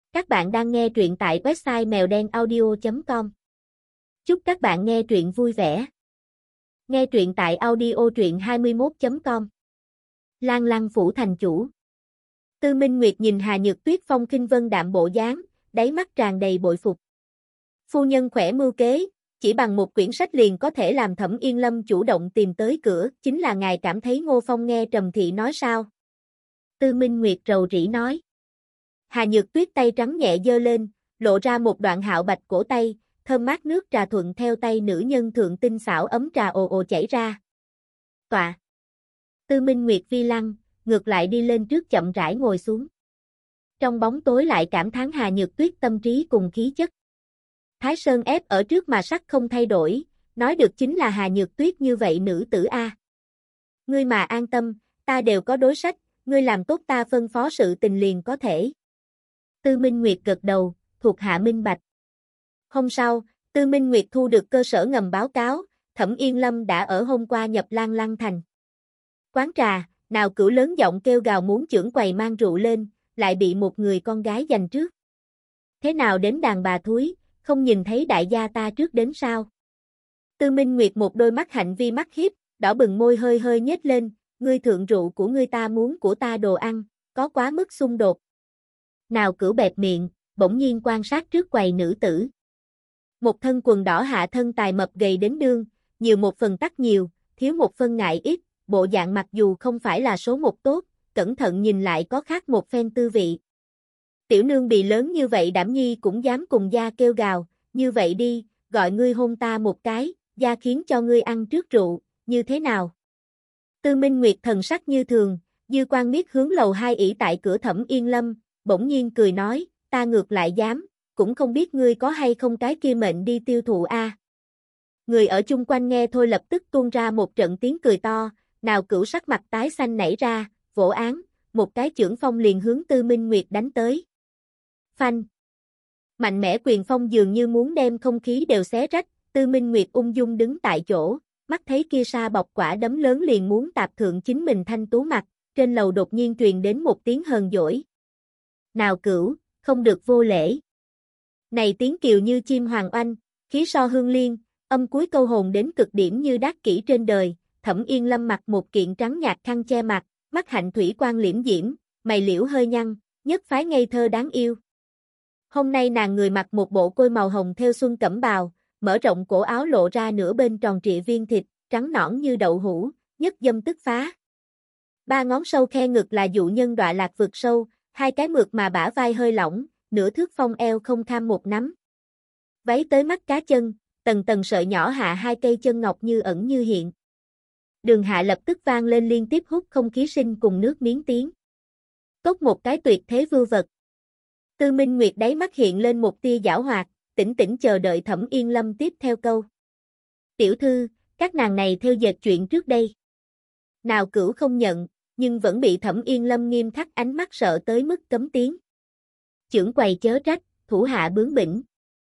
Các bạn đang nghe truyện tại website mèo đen audio.com. Chúc các bạn nghe truyện vui vẻ. Nghe truyện tại audio truyện21.com. Lan Lăng phủ thành chủ. Tư Minh Nguyệt nhìn Hà Nhược Tuyết phong khinh vân đạm bộ dáng, đáy mắt tràn đầy bội phục. Phu nhân khỏe mưu kế, chỉ bằng một quyển sách liền có thể làm Thẩm Yên Lâm chủ động tìm tới cửa, chính là ngài cảm thấy Ngô Phong nghe Trầm Thị nói sao? Tư Minh Nguyệt rầu rĩ nói. Hà Nhược Tuyết tay trắng nhẹ giơ lên, lộ ra một đoạn hạo bạch cổ tay, thơm mát nước trà thuận theo tay nữ nhân thượng tinh xảo ấm trà ồ ồ chảy ra. Tọa. Tư Minh Nguyệt vi lăng, ngược lại đi lên trước chậm rãi ngồi xuống. Trong bóng tối lại cảm thán Hà Nhược Tuyết tâm trí cùng khí chất. Thái Sơn ép ở trước mà sắc không thay đổi, nói được chính là Hà Nhược Tuyết như vậy nữ tử a. Ngươi mà an tâm, ta đều có đối sách, ngươi làm tốt ta phân phó sự tình liền có thể. Tư Minh Nguyệt gật đầu, thuộc hạ minh bạch. Hôm sau, Tư Minh Nguyệt thu được cơ sở ngầm báo cáo, Thẩm Yên Lâm đã ở hôm qua nhập Lan Lăng thành. Quán trà, Nào Cửu lớn giọng kêu gào muốn chưởng quầy mang rượu lên, lại bị một người con gái giành trước. Thế nào đến đàn bà thúi, không nhìn thấy đại gia ta trước đến sao? Tư Minh Nguyệt một đôi mắt hạnh vi mắt hiếp, đỏ bừng môi hơi hơi nhếch lên, ngươi thượng rượu của ngươi ta muốn của ta đồ ăn, có quá mức xung đột. Nào Cửu bẹp miệng, bỗng nhiên quan sát trước quầy nữ tử. Một thân quần đỏ hạ thân tài mập gầy đến đương, nhiều một phần tắc nhiều, thiếu một phân ngại ít, bộ dạng mặc dù không phải là số một tốt, cẩn thận nhìn lại có khác một phen tư vị. Tiểu nương bị lớn như vậy đảm nhi cũng dám cùng gia kêu gào, như vậy đi, gọi ngươi hôn ta một cái, gia khiến cho ngươi ăn trước rượu, như thế nào? Tư Minh Nguyệt thần sắc như thường, dư quan miết hướng lầu 2 ỷ tại cửa Thẩm Yên Lâm, bỗng nhiên cười nói, ta ngược lại dám, cũng không biết ngươi có hay không cái kia mệnh đi tiêu thụ a. Người ở chung quanh nghe thôi lập tức tuôn ra một trận tiếng cười to, Nào Cửu sắc mặt tái xanh nảy ra, vỗ án, một cái chưởng phong liền hướng Tư Minh Nguyệt đánh tới. Phanh. Mạnh mẽ quyền phong dường như muốn đem không khí đều xé rách, Tư Minh Nguyệt ung dung đứng tại chỗ, mắt thấy kia sa bọc quả đấm lớn liền muốn tạp thượng chính mình thanh tú mặt, trên lầu đột nhiên truyền đến một tiếng hờn dỗi. Nào Cửu, không được vô lễ. Này tiếng kiều như chim hoàng oanh, khí so hương liên, âm cuối câu hồn đến cực điểm như đát kỷ trên đời, Thẩm Yên Lâm mặc một kiện trắng nhạt khăn che mặt, mắt hạnh thủy quang liễm diễm, mày liễu hơi nhăn, nhất phái ngây thơ đáng yêu. Hôm nay nàng người mặc một bộ côi màu hồng theo xuân cẩm bào, mở rộng cổ áo lộ ra nửa bên tròn trịa viên thịt, trắng nõn như đậu hũ, nhất dâm tức phá. Ba ngón sâu khe ngực là dụ nhân đọa lạc vực sâu, hai cái mượt mà bả vai hơi lỏng, nửa thước phong eo không kham một nắm. Váy tới mắt cá chân, tầng tầng sợi nhỏ hạ hai cây chân ngọc như ẩn như hiện. Đường hạ lập tức vang lên liên tiếp hút không khí sinh cùng nước miếng tiếng. Cốc một cái tuyệt thế vưu vật. Tư Minh Nguyệt đáy mắt hiện lên một tia giảo hoạt, tĩnh tĩnh chờ đợi Thẩm Yên Lâm tiếp theo câu. Tiểu thư, các nàng này theo dệt chuyện trước đây. Nào Cửu không nhận, nhưng vẫn bị Thẩm Yên Lâm nghiêm khắc ánh mắt sợ tới mức cấm tiếng. Chưởng quầy chớ trách, thủ hạ bướng bỉnh.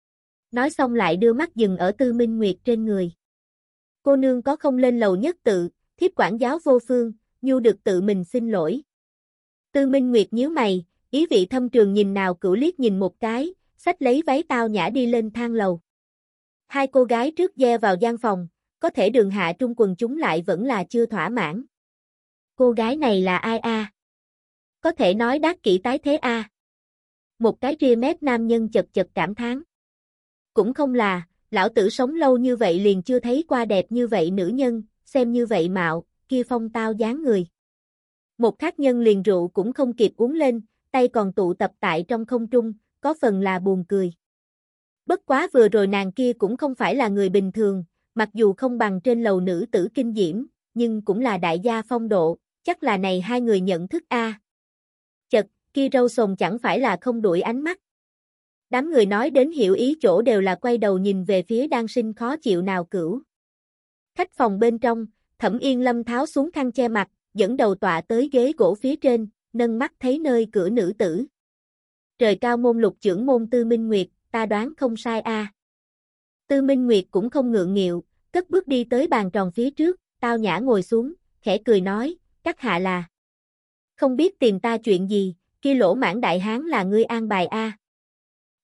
Nói xong lại đưa mắt dừng ở Tư Minh Nguyệt trên người. Cô nương có không lên lầu nhất tự, thiếp quản giáo vô phương, nhu được tự mình xin lỗi. Tư Minh Nguyệt nhíu mày, ý vị thâm trường nhìn Nào Cửu liếc nhìn một cái, xách lấy váy tao nhã đi lên thang lầu. Hai cô gái trước gieo vào gian phòng, có thể đường hạ trung quần chúng lại vẫn là chưa thỏa mãn. Cô gái này là ai a? Có thể nói đát kỷ tái thế a. Một cái ria mép nam nhân chật chật cảm thán. Cũng không là, lão tử sống lâu như vậy liền chưa thấy qua đẹp như vậy nữ nhân, xem như vậy mạo, kia phong tao dáng người. Một khác nhân liền rượu cũng không kịp uống lên, tay còn tụ tập tại trong không trung, có phần là buồn cười. Bất quá vừa rồi nàng kia cũng không phải là người bình thường, mặc dù không bằng trên lầu nữ tử kinh diễm, nhưng cũng là đại gia phong độ, chắc là này hai người nhận thức a. Chật, kia râu sồn chẳng phải là không đuổi ánh mắt. Đám người nói đến hiểu ý chỗ đều là quay đầu nhìn về phía đang sinh khó chịu Nào Cửu. Khách phòng bên trong, Thẩm Yên Lâm tháo xuống khăn che mặt, dẫn đầu tọa tới ghế gỗ phía trên, nâng mắt thấy nơi cửa nữ tử. Trời cao môn lục chưởng môn Tư Minh Nguyệt, ta đoán không sai a. Tư Minh Nguyệt cũng không ngượng nghịu, cất bước đi tới bàn tròn phía trước, tao nhã ngồi xuống, khẽ cười nói, các hạ là. Không biết tìm ta chuyện gì, kia lỗ mãn đại hán là ngươi an bài a.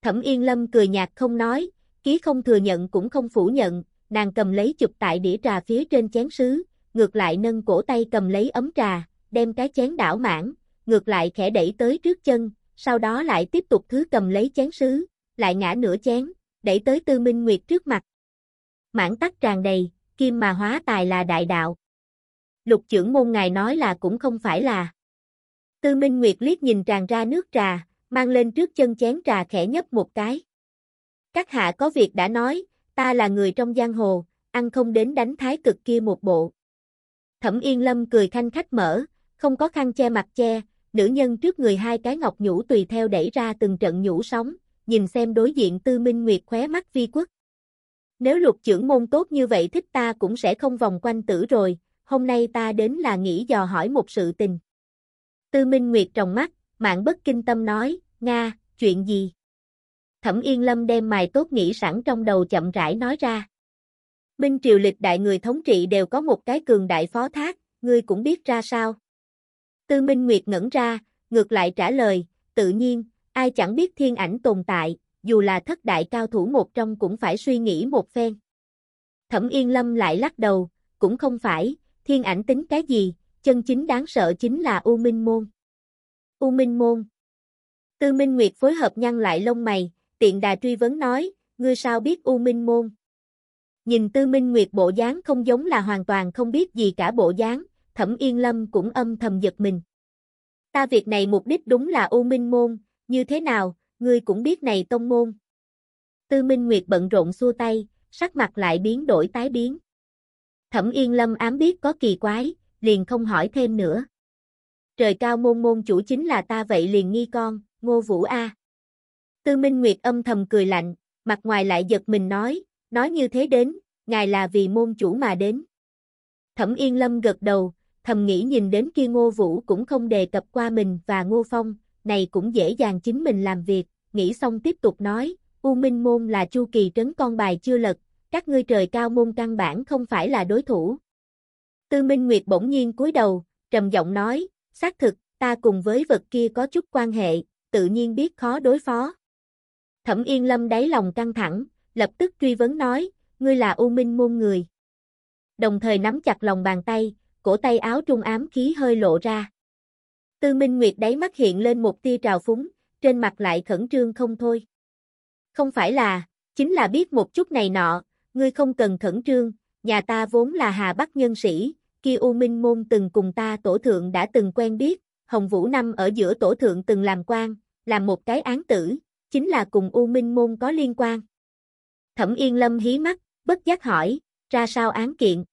Thẩm Yên Lâm cười nhạt không nói, ký không thừa nhận cũng không phủ nhận, nàng cầm lấy chụp tại đĩa trà phía trên chén sứ, ngược lại nâng cổ tay cầm lấy ấm trà, đem cái chén đảo mãn, ngược lại khẽ đẩy tới trước chân, sau đó lại tiếp tục thứ cầm lấy chén sứ, lại ngã nửa chén, đẩy tới Tư Minh Nguyệt trước mặt. Mãn tắc tràn đầy, kim mà hóa tài là đại đạo. Lục trưởng môn ngài nói là cũng không phải là. Tư Minh Nguyệt liếc nhìn tràn ra nước trà, mang lên trước chân chén trà khẽ nhấp một cái. Các hạ có việc đã nói, ta là người trong giang hồ, ăn không đến đánh thái cực kia một bộ. Thẩm Yên Lâm cười khanh khách mở, không có khăn che mặt che, nữ nhân trước người hai cái ngọc nhũ tùy theo đẩy ra từng trận nhũ sóng, nhìn xem đối diện Tư Minh Nguyệt khóe mắt vi quất. Nếu Lục trưởng môn tốt như vậy thích ta cũng sẽ không vòng quanh tử rồi, hôm nay ta đến là nghĩ dò hỏi một sự tình. Tư Minh Nguyệt tròng mắt, mạn bất kinh tâm nói, Nga, chuyện gì? Thẩm Yên Lâm đem mài tốt nghĩ sẵn trong đầu chậm rãi nói ra. Minh triều lịch đại người thống trị đều có một cái cường đại phó thác, ngươi cũng biết ra sao? Tư Minh Nguyệt ngẩn ra, ngược lại trả lời, tự nhiên, ai chẳng biết thiên ảnh tồn tại, dù là thất đại cao thủ một trong cũng phải suy nghĩ một phen. Thẩm Yên Lâm lại lắc đầu, cũng không phải, thiên ảnh tính cái gì, chân chính đáng sợ chính là U Minh Môn. U Minh Môn. Tư Minh Nguyệt phối hợp nhăn lại lông mày, tiện đà truy vấn nói, ngươi sao biết U Minh Môn? Nhìn Tư Minh Nguyệt bộ dáng không giống là hoàn toàn không biết gì cả bộ dáng, Thẩm Yên Lâm cũng âm thầm giật mình. Ta việc này mục đích đúng là U Minh Môn, như thế nào, ngươi cũng biết này tông môn. Tư Minh Nguyệt bận rộn xua tay, sắc mặt lại biến đổi tái biến. Thẩm Yên Lâm ám biết có kỳ quái, liền không hỏi thêm nữa. Trời cao môn môn chủ chính là ta vậy liền nghi con, Ngô Vũ A. Tư Minh Nguyệt âm thầm cười lạnh, mặt ngoài lại giật mình nói như thế đến, ngài là vì môn chủ mà đến. Thẩm Yên Lâm gật đầu, thầm nghĩ nhìn đến kia Ngô Vũ cũng không đề cập qua mình và Ngô Phong, này cũng dễ dàng chính mình làm việc, nghĩ xong tiếp tục nói, U Minh Môn là Chu Kỳ Trấn con bài chưa lật, các ngươi trời cao môn căn bản không phải là đối thủ. Tư Minh Nguyệt bỗng nhiên cúi đầu, trầm giọng nói, xác thực, ta cùng với vật kia có chút quan hệ, tự nhiên biết khó đối phó. Thẩm Yên Lâm đáy lòng căng thẳng, lập tức truy vấn nói, ngươi là U Minh Môn người. Đồng thời nắm chặt lòng bàn tay, cổ tay áo trung ám khí hơi lộ ra. Tư Minh Nguyệt đáy mắt hiện lên một tia trào phúng, trên mặt lại khẩn trương không thôi. Không phải là, chính là biết một chút này nọ, ngươi không cần khẩn trương, nhà ta vốn là Hà Bắc nhân sĩ, kia U Minh Môn từng cùng ta tổ thượng đã từng quen biết, Hồng Vũ năm ở giữa tổ thượng từng làm quan, làm một cái án tử, chính là cùng U Minh Môn có liên quan. Thẩm Yên Lâm hí mắt, bất giác hỏi, ra sao án kiện?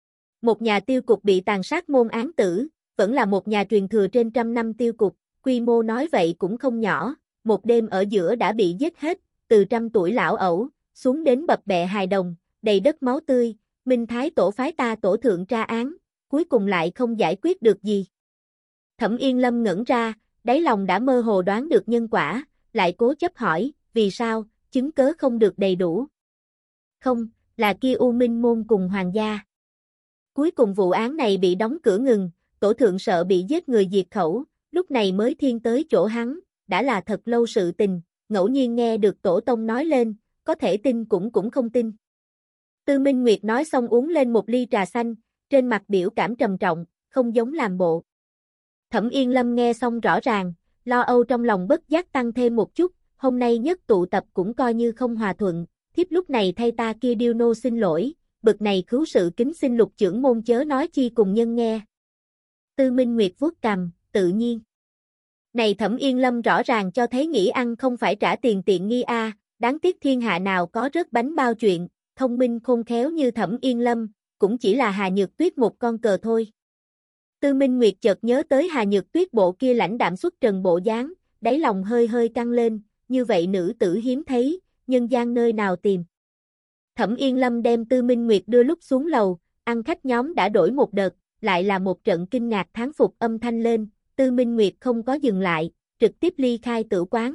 Một nhà tiêu cục bị tàn sát môn án tử, vẫn là một nhà truyền thừa trên trăm năm tiêu cục, quy mô nói vậy cũng không nhỏ, một đêm ở giữa đã bị giết hết, từ 100 tuổi lão ẩu, xuống đến bập bẹ hài đồng, đầy đất máu tươi, Minh Thái tổ phái ta tổ thượng tra án, cuối cùng lại không giải quyết được gì. Thẩm Yên Lâm ngẩn ra, đáy lòng đã mơ hồ đoán được nhân quả, lại cố chấp hỏi, vì sao, chứng cớ không được đầy đủ. Không, là kia U Minh Môn cùng hoàng gia. Cuối cùng vụ án này bị đóng cửa ngừng, tổ thượng sợ bị giết người diệt khẩu, lúc này mới thiên tới chỗ hắn, đã là thật lâu sự tình, ngẫu nhiên nghe được tổ tông nói lên, có thể tin cũng không tin. Tư Minh Nguyệt nói xong uống lên một ly trà xanh, trên mặt biểu cảm trầm trọng, không giống làm bộ. Thẩm Yên Lâm nghe xong rõ ràng, lo âu trong lòng bất giác tăng thêm một chút, hôm nay nhất tụ tập cũng coi như không hòa thuận, thiếp lúc này thay ta kia điêu nô xin lỗi, bực này cứu sự kính xin Lục trưởng môn chớ nói chi cùng nhân nghe. Tư Minh Nguyệt vuốt cằm, tự nhiên. Này Thẩm Yên Lâm rõ ràng cho thấy nghĩ ăn không phải trả tiền tiện nghi a, đáng tiếc thiên hạ nào có rớt bánh bao chuyện, thông minh khôn khéo như Thẩm Yên Lâm, cũng chỉ là Hà Nhược Tuyết một con cờ thôi. Tư Minh Nguyệt chợt nhớ tới Hà Nhược Tuyết bộ kia lãnh đạm xuất trần bộ dáng, đáy lòng hơi hơi căng lên, như vậy nữ tử hiếm thấy, nhân gian nơi nào tìm. Thẩm Yên Lâm đem Tư Minh Nguyệt đưa lúc xuống lầu, ăn khách nhóm đã đổi một đợt, lại là một trận kinh ngạc thán phục âm thanh lên, Tư Minh Nguyệt không có dừng lại, trực tiếp ly khai tử quán.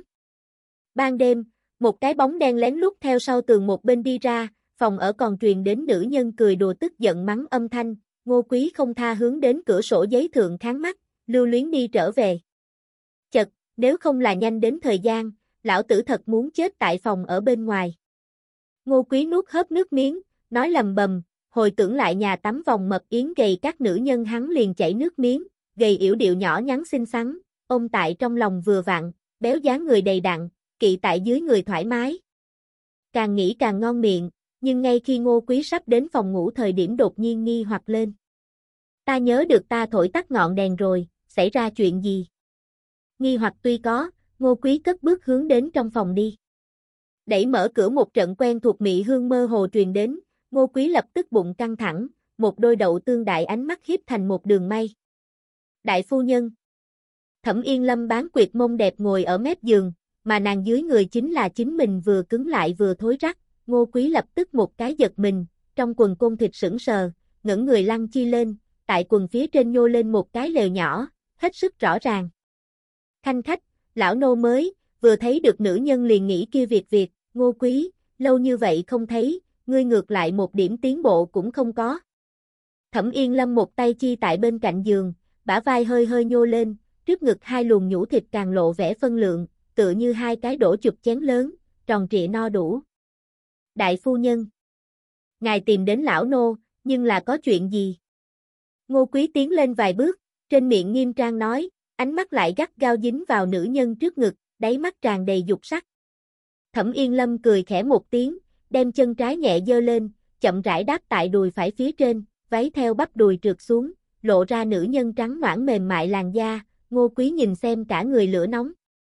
Ban đêm, một cái bóng đen lén lút theo sau tường một bên đi ra, phòng ở còn truyền đến nữ nhân cười đùa tức giận mắng âm thanh, Ngô Quý không tha hướng đến cửa sổ giấy thượng kháng mắt, lưu luyến đi trở về. Chật, nếu không là nhanh đến thời gian, lão tử thật muốn chết tại phòng ở bên ngoài. Ngô Quý nuốt hớp nước miếng, nói lầm bầm, hồi tưởng lại nhà tắm vòng mật yến gầy các nữ nhân hắn liền chảy nước miếng, gầy yểu điệu nhỏ nhắn xinh xắn, ôm tại trong lòng vừa vặn, béo dáng người đầy đặn, kỵ tại dưới người thoải mái. Càng nghĩ càng ngon miệng, nhưng ngay khi Ngô Quý sắp đến phòng ngủ thời điểm đột nhiên nghi hoặc lên. Ta nhớ được ta thổi tắt ngọn đèn rồi, xảy ra chuyện gì? Nghi hoặc tuy có, Ngô Quý cất bước hướng đến trong phòng đi. Đẩy mở cửa một trận quen thuộc mị hương mơ hồ truyền đến, Ngô Quý lập tức bụng căng thẳng, một đôi đậu tương đại ánh mắt hiếp thành một đường may. Đại phu nhân. Thẩm Yên Lâm bán quyệt mông đẹp ngồi ở mép giường, mà nàng dưới người chính là chính mình vừa cứng lại vừa thối rắc. Ngô Quý lập tức một cái giật mình, trong quần côn thịt sững sờ, ngẩng người lăn chi lên, tại quần phía trên nhô lên một cái lều nhỏ, hết sức rõ ràng. Khanh khách, lão nô mới, vừa thấy được nữ nhân liền nghĩ kia việc, Ngô Quý, lâu như vậy không thấy, ngươi ngược lại một điểm tiến bộ cũng không có. Thẩm Yên Lâm một tay chi tại bên cạnh giường, bả vai hơi hơi nhô lên, trước ngực hai luồng nhũ thịt càng lộ vẻ phân lượng, tựa như hai cái đổ chụp chén lớn, tròn trịa no đủ. Đại phu nhân. Ngài tìm đến lão nô, nhưng là có chuyện gì? Ngô Quý tiến lên vài bước, trên miệng nghiêm trang nói, ánh mắt lại gắt gao dính vào nữ nhân trước ngực, đáy mắt tràn đầy dục sắc. Thẩm Yên Lâm cười khẽ một tiếng, đem chân trái nhẹ giơ lên, chậm rãi đáp tại đùi phải phía trên, váy theo bắp đùi trượt xuống, lộ ra nữ nhân trắng nõn mềm mại làn da. Ngô Quý nhìn xem cả người lửa nóng.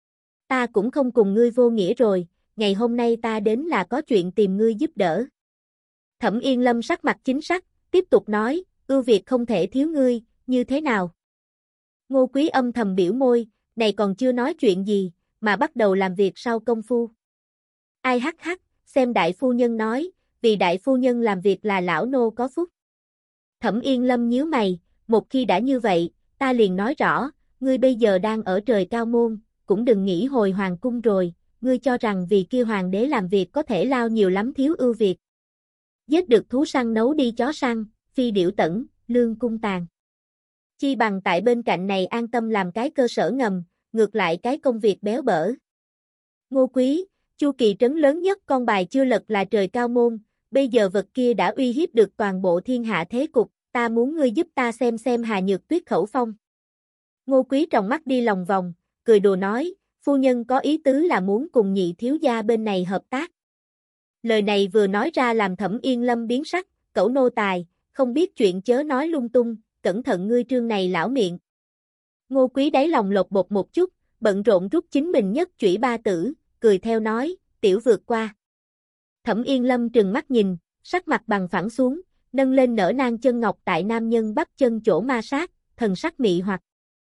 Ta cũng không cùng ngươi vô nghĩa rồi, ngày hôm nay ta đến là có chuyện tìm ngươi giúp đỡ. Thẩm Yên Lâm sắc mặt chính sắc, tiếp tục nói, ưu việt không thể thiếu ngươi, như thế nào? Ngô Quý âm thầm biểu môi, này còn chưa nói chuyện gì, mà bắt đầu làm việc sau công phu. Ai hắc hắc, xem đại phu nhân nói, vì đại phu nhân làm việc là lão nô có phúc. Thẩm Yên Lâm nhíu mày, một khi đã như vậy, ta liền nói rõ, ngươi bây giờ đang ở trời cao môn, cũng đừng nghĩ hồi hoàng cung rồi, ngươi cho rằng vì kia hoàng đế làm việc có thể lao nhiều lắm thiếu ưu việt. Giết được thú săn nấu đi chó săn, phi điểu tẩn, lương cung tàn. Chi bằng tại bên cạnh này an tâm làm cái cơ sở ngầm, ngược lại cái công việc béo bở. Ngô Quý, chu kỳ trấn lớn nhất con bài chưa lật là trời cao môn, bây giờ vật kia đã uy hiếp được toàn bộ thiên hạ thế cục, ta muốn ngươi giúp ta xem Hà Nhược Tuyết khẩu phong. Ngô Quý tròng mắt đi lòng vòng, cười đùa nói, phu nhân có ý tứ là muốn cùng nhị thiếu gia bên này hợp tác. Lời này vừa nói ra làm Thẩm Yên Lâm biến sắc, cẩu nô tài, không biết chuyện chớ nói lung tung, cẩn thận ngươi trương này lão miệng. Ngô Quý đáy lòng lột bột một chút, bận rộn rút chính mình nhất chủy ba tử, cười theo nói, tiểu vượt qua. Thẩm Yên Lâm trừng mắt nhìn, sắc mặt bằng phẳng xuống, nâng lên nở nang chân ngọc tại nam nhân bắp chân chỗ ma sát, thần sắc mị hoặc.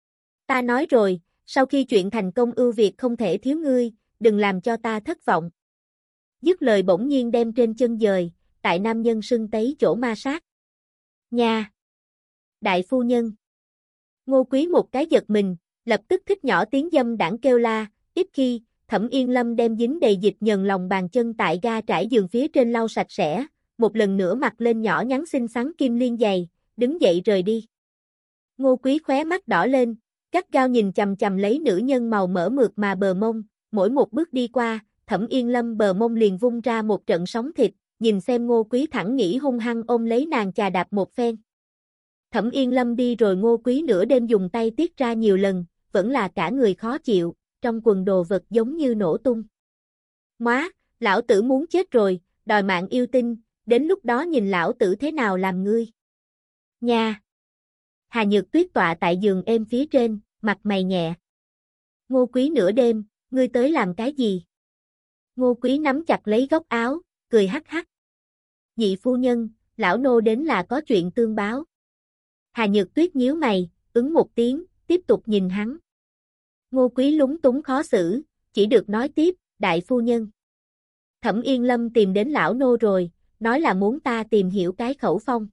Ta nói rồi, sau khi chuyện thành công ưu việt không thể thiếu ngươi, đừng làm cho ta thất vọng. Dứt lời bỗng nhiên đem trên chân dời, tại nam nhân sưng tấy chỗ ma sát. Nha! Đại phu nhân! Ngô Quý một cái giật mình, lập tức thích nhỏ tiếng dâm đảng kêu la, ít khi, Thẩm Yên Lâm đem dính đầy dịch nhờn lòng bàn chân tại ga trải giường phía trên lau sạch sẽ, một lần nữa mặc lên nhỏ nhắn xinh xắn kim liên giày, đứng dậy rời đi. Ngô Quý khóe mắt đỏ lên, gắt gao nhìn chằm chằm lấy nữ nhân màu mỡ mượt mà bờ mông, mỗi một bước đi qua, Thẩm Yên Lâm bờ mông liền vung ra một trận sóng thịt, nhìn xem Ngô Quý thẳng nghĩ hung hăng ôm lấy nàng chà đạp một phen. Thẩm Yên Lâm đi rồi Ngô Quý nửa đêm dùng tay tiết ra nhiều lần, vẫn là cả người khó chịu, trong quần đồ vật giống như nổ tung. Móa, lão tử muốn chết rồi, đòi mạng yêu tinh, đến lúc đó nhìn lão tử thế nào làm ngươi. Nha! Hà Nhược Tuyết tọa tại giường êm phía trên, mặt mày nhẹ. Ngô Quý nửa đêm, ngươi tới làm cái gì? Ngô Quý nắm chặt lấy góc áo, cười hắc hắc. Nhị phu nhân, lão nô đến là có chuyện tương báo. Hà Nhược Tuyết nhíu mày, ứng một tiếng, tiếp tục nhìn hắn. Ngô Quý lúng túng khó xử, chỉ được nói tiếp, đại phu nhân. Thẩm Yên Lâm tìm đến lão nô rồi, nói là muốn ta tìm hiểu cái khẩu phong.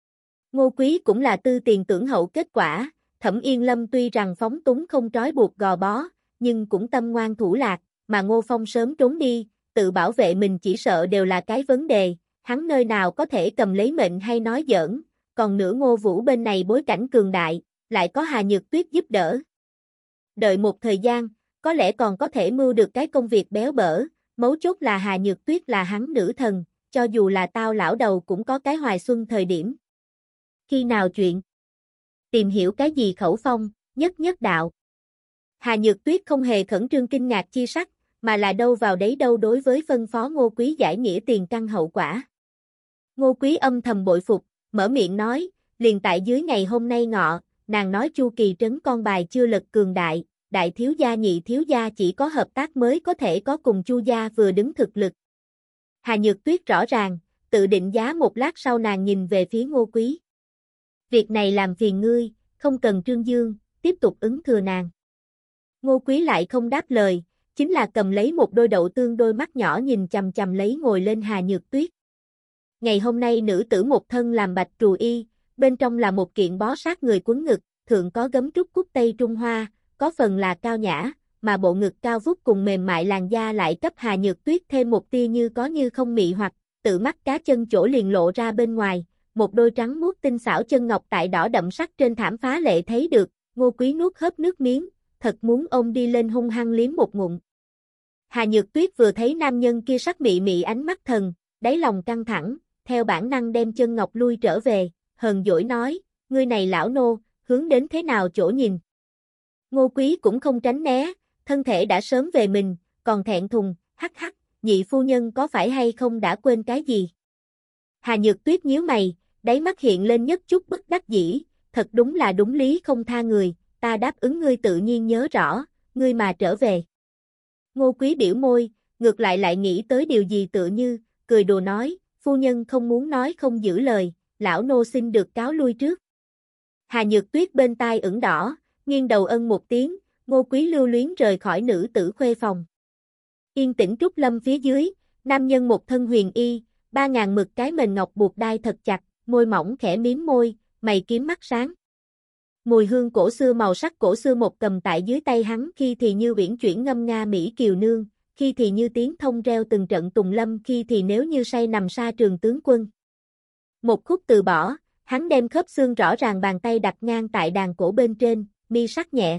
Ngô Quý cũng là tư tiền tưởng hậu kết quả, Thẩm Yên Lâm tuy rằng phóng túng không trói buộc gò bó, nhưng cũng tâm ngoan thủ lạc, mà Ngô Phong sớm trốn đi, tự bảo vệ mình chỉ sợ đều là cái vấn đề, hắn nơi nào có thể cầm lấy mệnh hay nói giỡn, còn nữa Ngô Vũ bên này bối cảnh cường đại, lại có Hà Nhược Tuyết giúp đỡ. Đợi một thời gian, có lẽ còn có thể mưu được cái công việc béo bở, mấu chốt là Hà Nhược Tuyết là hắn nữ thần, cho dù là tao lão đầu cũng có cái hoài xuân thời điểm. Khi nào chuyện? Tìm hiểu cái gì khẩu phong, nhất nhất đạo. Hà Nhược Tuyết không hề khẩn trương kinh ngạc chi sắc, mà là đâu vào đấy đâu đối với phân phó Ngô Quý giải nghĩa tiền căn hậu quả. Ngô Quý âm thầm bội phục, mở miệng nói, liền tại dưới ngày hôm nay ngọ, nàng nói Chu Kỳ trấn con bài chưa lật cường đại, đại thiếu gia nhị thiếu gia chỉ có hợp tác mới có thể có cùng Chu gia vừa đứng thực lực. Hà Nhược Tuyết rõ ràng, tự định giá một lát sau nàng nhìn về phía Ngô Quý. Việc này làm phiền ngươi, không cần trương dương, tiếp tục ứng thừa nàng. Ngô Quý lại không đáp lời, chính là cầm lấy một đôi đậu tương đôi mắt nhỏ nhìn chằm chằm lấy ngồi lên Hà Nhược Tuyết. Ngày hôm nay nữ tử một thân làm bạch trù y, bên trong là một kiện bó sát người quấn ngực, thượng có gấm trúc cúc Tây Trung Hoa, có phần là cao nhã, mà bộ ngực cao vút cùng mềm mại làn da lại cấp Hà Nhược Tuyết thêm một tia như có như không mị hoặc, tự mắt cá chân chỗ liền lộ ra bên ngoài, một đôi trắng muốt tinh xảo chân ngọc tại đỏ đậm sắc trên thảm phá lệ thấy được, Ngô Quý nuốt hớp nước miếng, thật muốn ôm đi lên hung hăng liếm một ngụm. Hà Nhược Tuyết vừa thấy nam nhân kia sắc mị mị ánh mắt thần, đáy lòng căng thẳng, theo bản năng đem chân ngọc lui trở về, hờn dỗi nói, ngươi này lão nô, hướng đến thế nào chỗ nhìn. Ngô Quý cũng không tránh né, thân thể đã sớm về mình, còn thẹn thùng, hắc hắc, nhị phu nhân có phải hay không đã quên cái gì. Hà Nhược Tuyết nhíu mày, đáy mắt hiện lên nhất chút bất đắc dĩ, thật đúng là đúng lý không tha người, ta đáp ứng ngươi tự nhiên nhớ rõ, ngươi mà trở về. Ngô Quý biểu môi, ngược lại nghĩ tới điều gì tựa như, cười đùa nói, phu nhân không muốn nói không giữ lời, lão nô xin được cáo lui trước. Hà Nhược Tuyết bên tai ửng đỏ, nghiêng đầu ân một tiếng, Ngô Quý lưu luyến rời khỏi nữ tử khuê phòng. Yên tĩnh trúc lâm phía dưới, nam nhân một thân huyền y, 3.000 mực cái mền ngọc buộc đai thật chặt, môi mỏng khẽ miếm môi, mày kiếm mắt sáng. Mùi hương cổ xưa màu sắc cổ xưa một cầm tại dưới tay hắn khi thì như uyển chuyển ngâm nga mỹ kiều nương, khi thì như tiếng thông reo từng trận tùng lâm, khi thì nếu như say nằm sa trường tướng quân. Một khúc từ bỏ, hắn đem khớp xương rõ ràng bàn tay đặt ngang tại đàn cổ bên trên, mi sắc nhẹ.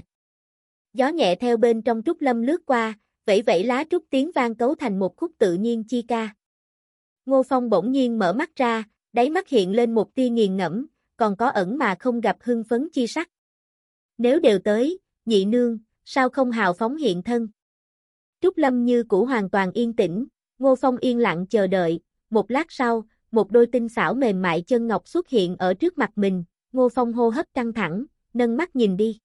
Gió nhẹ theo bên trong trúc lâm lướt qua, vẫy vẫy lá trúc tiếng vang cấu thành một khúc tự nhiên chi ca. Ngô Phong bỗng nhiên mở mắt ra, đáy mắt hiện lên một tia nghiền ngẫm, còn có ẩn mà không gặp hưng phấn chi sắc. Nếu đều tới, nhị nương, sao không hào phóng hiện thân? Trúc lâm như cũ hoàn toàn yên tĩnh, Ngô Phong yên lặng chờ đợi, một lát sau, một đôi tinh xảo mềm mại chân ngọc xuất hiện ở trước mặt mình, Ngô Phong hô hấp căng thẳng, nâng mắt nhìn đi.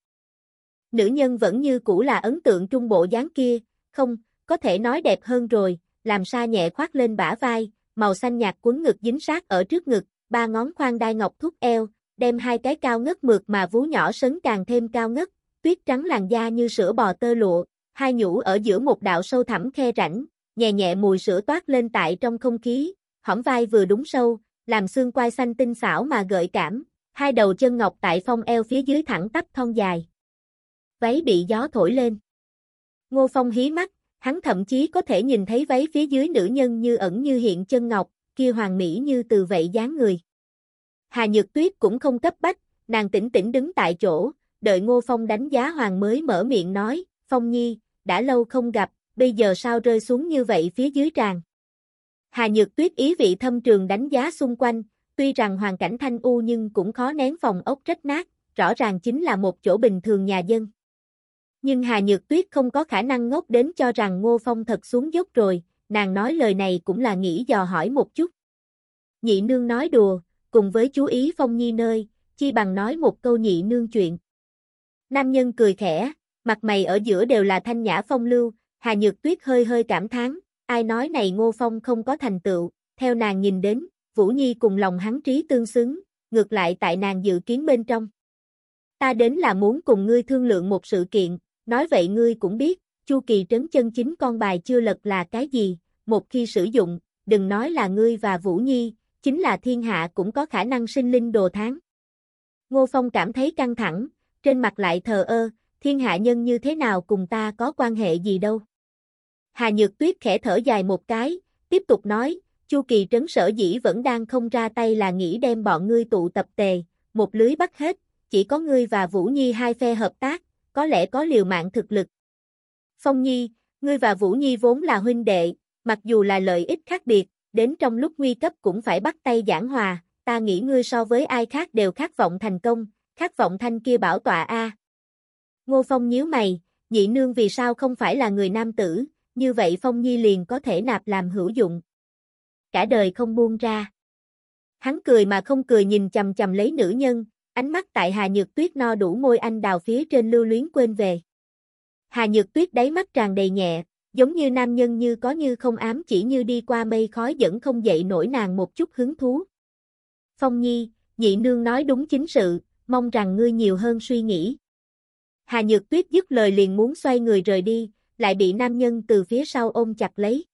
Nữ nhân vẫn như cũ là ấn tượng trung bộ dáng kia, không, có thể nói đẹp hơn rồi, làm sa nhẹ khoác lên bả vai, màu xanh nhạt quấn ngực dính sát ở trước ngực, 3 ngón khoan đai ngọc thúc eo, đem hai cái cao ngất mượt mà vú nhỏ sấn càng thêm cao ngất, tuyết trắng làn da như sữa bò tơ lụa, hai nhũ ở giữa một đạo sâu thẳm khe rãnh, nhẹ nhẹ mùi sữa toát lên tại trong không khí, hõm vai vừa đúng sâu, làm xương quai xanh tinh xảo mà gợi cảm, hai đầu chân ngọc tại phong eo phía dưới thẳng tắp thon dài. Váy bị gió thổi lên. Ngô Phong hí mắt, hắn thậm chí có thể nhìn thấy váy phía dưới nữ nhân như ẩn như hiện chân ngọc, kia hoàn mỹ như từ vậy dáng người. Hà Nhược Tuyết cũng không cấp bách, nàng tĩnh tĩnh đứng tại chỗ, đợi Ngô Phong đánh giá hoàng mới mở miệng nói, Phong Nhi, đã lâu không gặp, bây giờ sao rơi xuống như vậy phía dưới tràng. Hà Nhược Tuyết ý vị thâm trường đánh giá xung quanh, tuy rằng hoàn cảnh thanh u nhưng cũng khó nén phòng ốc rách nát, rõ ràng chính là một chỗ bình thường nhà dân. Nhưng Hà Nhược Tuyết không có khả năng ngốc đến cho rằng Ngô Phong thật xuống dốc rồi, nàng nói lời này cũng là nghĩ dò hỏi một chút. Nhị nương nói đùa, cùng với chú ý Phong Nhi nơi, chi bằng nói một câu nhị nương chuyện. Nam nhân cười khẽ, mặt mày ở giữa đều là thanh nhã phong lưu, Hà Nhược Tuyết hơi hơi cảm thán, ai nói này Ngô Phong không có thành tựu, theo nàng nhìn đến, Vũ Nhi cùng lòng hắn trí tương xứng, ngược lại tại nàng dự kiến bên trong. Ta đến là muốn cùng ngươi thương lượng một sự kiện, nói vậy ngươi cũng biết, Chu Kỳ trấn chân chính con bài chưa lật là cái gì, một khi sử dụng, đừng nói là ngươi và Vũ Nhi, chính là thiên hạ cũng có khả năng sinh linh đồ tháng. Ngô Phong cảm thấy căng thẳng, trên mặt lại thờ ơ, thiên hạ nhân như thế nào cùng ta có quan hệ gì đâu. Hà Nhược Tuyết khẽ thở dài một cái, tiếp tục nói, Chu Kỳ trấn sở dĩ vẫn đang không ra tay là nghĩ đem bọn ngươi tụ tập tề, một lưới bắt hết, chỉ có ngươi và Vũ Nhi hai phe hợp tác, có lẽ có liều mạng thực lực. Phong Nhi, ngươi và Vũ Nhi vốn là huynh đệ, mặc dù là lợi ích khác biệt, đến trong lúc nguy cấp cũng phải bắt tay giảng hòa, ta nghĩ ngươi so với ai khác đều khát vọng thành công, khát vọng thanh kia bảo tọa a. Ngô Phong nhíu mày, nhị nương vì sao không phải là người nam tử, như vậy Phong Nhi liền có thể nạp làm hữu dụng. Cả đời không buông ra. Hắn cười mà không cười nhìn chằm chằm lấy nữ nhân, ánh mắt tại Hà Nhược Tuyết no đủ môi anh đào phía trên lưu luyến quên về. Hà Nhược Tuyết đáy mắt tràn đầy nhẹ, giống như nam nhân như có như không ám chỉ như đi qua mây khói dẫn không dậy nổi nàng một chút hứng thú. Phong Nhi, nhị nương nói đúng chính sự, mong rằng ngươi nhiều hơn suy nghĩ. Hà Nhược Tuyết dứt lời liền muốn xoay người rời đi, lại bị nam nhân từ phía sau ôm chặt lấy.